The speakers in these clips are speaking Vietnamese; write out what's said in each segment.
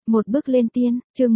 Một bước lên tiên, chương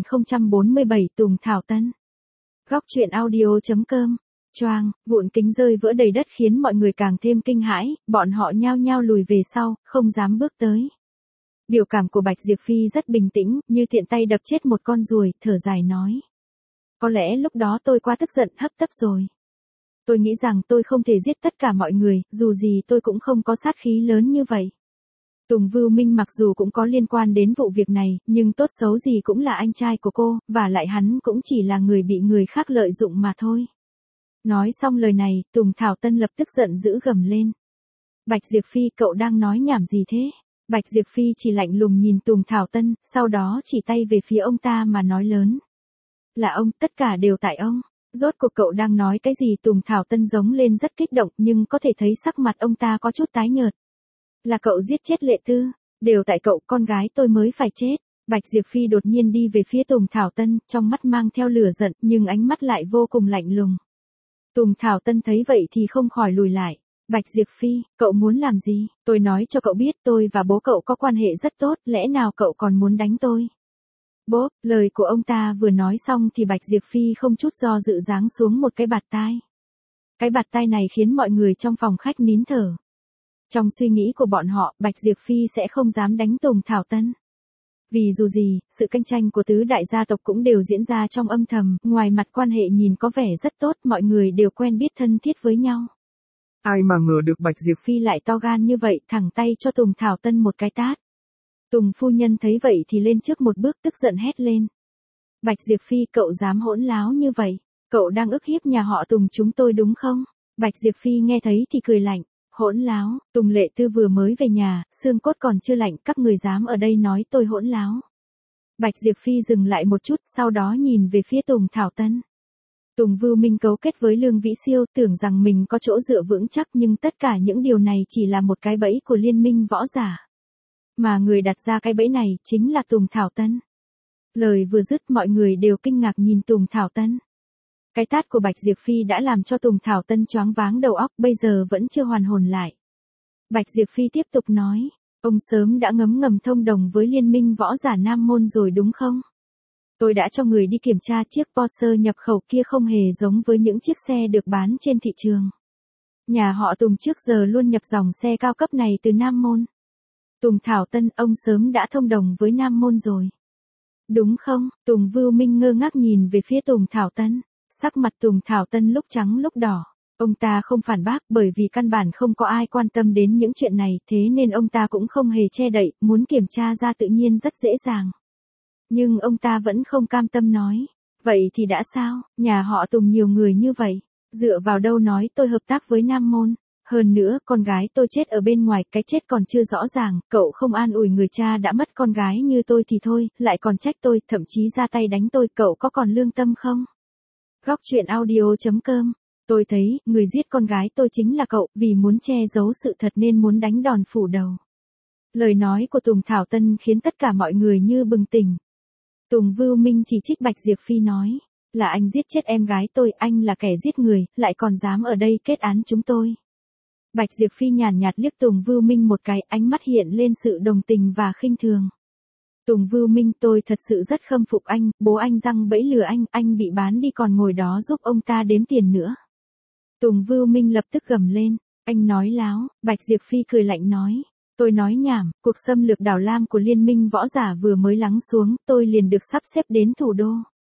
1047 Tùng Thảo Tân. Góc truyện audio.com. Choang, vụn kính rơi vỡ đầy đất khiến mọi người càng thêm kinh hãi, bọn họ nhao nhao lùi về sau, không dám bước tới. Biểu cảm của Bạch Diệp Phi rất bình tĩnh, như tiện tay đập chết một con ruồi, thở dài nói. Có lẽ lúc đó tôi quá tức giận hấp tấp rồi. Tôi nghĩ rằng tôi không thể giết tất cả mọi người, dù gì tôi cũng không có sát khí lớn như vậy. Tùng Vưu Minh mặc dù cũng có liên quan đến vụ việc này, nhưng tốt xấu gì cũng là anh trai của cô, và lại hắn cũng chỉ là người bị người khác lợi dụng mà thôi. Nói xong lời này, Tùng Thảo Tân lập tức giận dữ gầm lên. Bạch Diệp Phi, cậu đang nói nhảm gì thế? Bạch Diệp Phi chỉ lạnh lùng nhìn Tùng Thảo Tân, sau đó chỉ tay về phía ông ta mà nói lớn. Là ông, tất cả đều tại ông. Rốt cuộc cậu đang nói cái gì? Tùng Thảo Tân giống lên rất kích động, nhưng có thể thấy sắc mặt ông ta có chút tái nhợt. Là cậu giết chết Lệ Tư, đều tại cậu, con gái tôi mới phải chết. Bạch Diệp Phi đột nhiên đi về phía Tùng Thảo Tân, trong mắt mang theo lửa giận, nhưng ánh mắt lại vô cùng lạnh lùng. Tùng Thảo Tân thấy vậy thì không khỏi lùi lại. Bạch Diệp Phi, cậu muốn làm gì? Tôi nói cho cậu biết tôi và bố cậu có quan hệ rất tốt, lẽ nào cậu còn muốn đánh tôi? Bố, lời của ông ta vừa nói xong thì Bạch Diệp Phi không chút do dự giáng xuống một cái bạt tai. Cái bạt tai này khiến mọi người trong phòng khách nín thở. Trong suy nghĩ của bọn họ, Bạch Diệp Phi sẽ không dám đánh Tùng Thảo Tân. Vì dù gì, sự cạnh tranh của tứ đại gia tộc cũng đều diễn ra trong âm thầm, ngoài mặt quan hệ nhìn có vẻ rất tốt, mọi người đều quen biết thân thiết với nhau. Ai mà ngờ được Bạch Diệp Phi lại to gan như vậy, thẳng tay cho Tùng Thảo Tân một cái tát. Tùng phu nhân thấy vậy thì lên trước một bước tức giận hét lên. Bạch Diệp Phi, cậu dám hỗn láo như vậy, cậu đang ức hiếp nhà họ Tùng chúng tôi đúng không? Bạch Diệp Phi nghe thấy thì cười lạnh. Hỗn láo, Tùng Lệ Tư vừa mới về nhà, xương cốt còn chưa lạnh, các người dám ở đây nói tôi hỗn láo. Bạch Diệp Phi dừng lại một chút, sau đó nhìn về phía Tùng Thảo Tân. Tùng Vưu Minh cấu kết với Lương Vĩ Siêu, tưởng rằng mình có chỗ dựa vững chắc, nhưng tất cả những điều này chỉ là một cái bẫy của liên minh võ giả. Mà người đặt ra cái bẫy này chính là Tùng Thảo Tân. Lời vừa dứt mọi người đều kinh ngạc nhìn Tùng Thảo Tân. Cái tát của Bạch Diệp Phi đã làm cho Tùng Thảo Tân choáng váng đầu óc, bây giờ vẫn chưa hoàn hồn lại. Bạch Diệp Phi tiếp tục nói, ông sớm đã ngấm ngầm thông đồng với liên minh võ giả Nam Môn rồi đúng không? Tôi đã cho người đi kiểm tra chiếc Porsche nhập khẩu kia không hề giống với những chiếc xe được bán trên thị trường. Nhà họ Tùng trước giờ luôn nhập dòng xe cao cấp này từ Nam Môn. Tùng Thảo Tân, ông sớm đã thông đồng với Nam Môn rồi. Đúng không? Tùng Vưu Minh ngơ ngác nhìn về phía Tùng Thảo Tân. Sắc mặt Tùng Thảo Tân lúc trắng lúc đỏ. Ông ta không phản bác bởi vì căn bản không có ai quan tâm đến những chuyện này, thế nên ông ta cũng không hề che đậy, muốn kiểm tra ra tự nhiên rất dễ dàng. Nhưng ông ta vẫn không cam tâm nói. Vậy thì đã sao, nhà họ Tùng nhiều người như vậy, dựa vào đâu nói tôi hợp tác với Nam Môn. Hơn nữa, con gái tôi chết ở bên ngoài, cái chết còn chưa rõ ràng, cậu không an ủi người cha đã mất con gái như tôi thì thôi, lại còn trách tôi, thậm chí ra tay đánh tôi, cậu có còn lương tâm không? Góc truyện audio.com. Tôi thấy, người giết con gái tôi chính là cậu, vì muốn che giấu sự thật nên muốn đánh đòn phủ đầu. Lời nói của Tùng Thảo Tân khiến tất cả mọi người như bừng tỉnh. Tùng Vưu Minh chỉ trích Bạch Diệp Phi nói, là anh giết chết em gái tôi, anh là kẻ giết người, lại còn dám ở đây kết án chúng tôi. Bạch Diệp Phi nhàn nhạt liếc Tùng Vưu Minh một cái, ánh mắt hiện lên sự đồng tình và khinh thường. Tùng Vưu Minh, tôi thật sự rất khâm phục anh, bố anh giăng bẫy lừa anh bị bán đi còn ngồi đó giúp ông ta đếm tiền nữa. Tùng Vưu Minh lập tức gầm lên, anh nói láo. Bạch Diệp Phi cười lạnh nói, tôi nói nhảm, cuộc xâm lược Đảo Lam của liên minh võ giả vừa mới lắng xuống, tôi liền được sắp xếp đến thủ đô.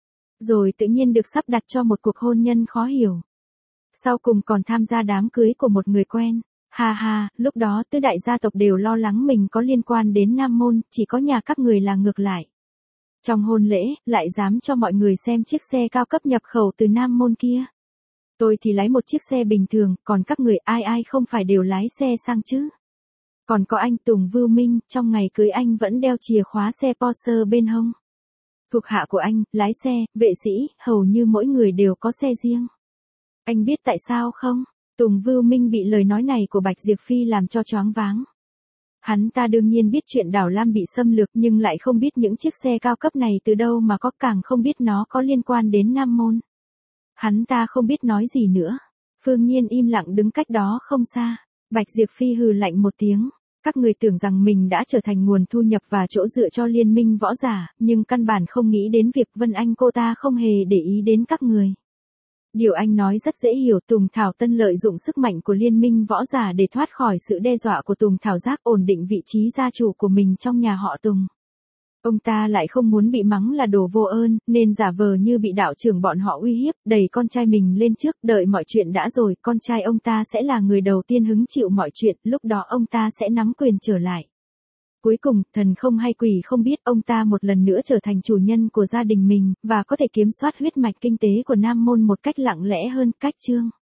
Rồi tự nhiên được sắp đặt cho một cuộc hôn nhân khó hiểu. Sau cùng còn tham gia đám cưới của một người quen. Ha ha, lúc đó tứ đại gia tộc đều lo lắng mình có liên quan đến Nam Môn, chỉ có nhà các người là ngược lại. Trong hôn lễ, lại dám cho mọi người xem chiếc xe cao cấp nhập khẩu từ Nam Môn kia. Tôi thì lái một chiếc xe bình thường, còn các người ai không phải đều lái xe sang chứ. Còn có anh Tùng Vưu Minh, trong ngày cưới anh vẫn đeo chìa khóa xe Porsche bên hông. Thuộc hạ của anh, lái xe, vệ sĩ, hầu như mỗi người đều có xe riêng. Anh biết tại sao không? Tùng Vưu Minh bị lời nói này của Bạch Diệp Phi làm cho choáng váng. Hắn ta đương nhiên biết chuyện Đảo Lam bị xâm lược nhưng lại không biết những chiếc xe cao cấp này từ đâu mà có, càng không biết nó có liên quan đến Nam Môn. Hắn ta không biết nói gì nữa. Phương Nhiên im lặng đứng cách đó không xa. Bạch Diệp Phi hừ lạnh một tiếng. Các người tưởng rằng mình đã trở thành nguồn thu nhập và chỗ dựa cho liên minh võ giả, nhưng căn bản không nghĩ đến việc Vân Anh cô ta không hề để ý đến các người. Điều anh nói rất dễ hiểu, Tùng Thảo Tân lợi dụng sức mạnh của liên minh võ giả để thoát khỏi sự đe dọa của Tùng Thảo Giác, ổn định vị trí gia chủ của mình trong nhà họ Tùng. Ông ta lại không muốn bị mắng là đồ vô ơn, nên giả vờ như bị đạo trưởng bọn họ uy hiếp, đẩy con trai mình lên trước, đợi mọi chuyện đã rồi, con trai ông ta sẽ là người đầu tiên hứng chịu mọi chuyện, lúc đó ông ta sẽ nắm quyền trở lại. Cuối cùng, thần không hay quỷ không biết, ông ta một lần nữa trở thành chủ nhân của gia đình mình, và có thể kiểm soát huyết mạch kinh tế của Nam Môn một cách lặng lẽ hơn. Cách chương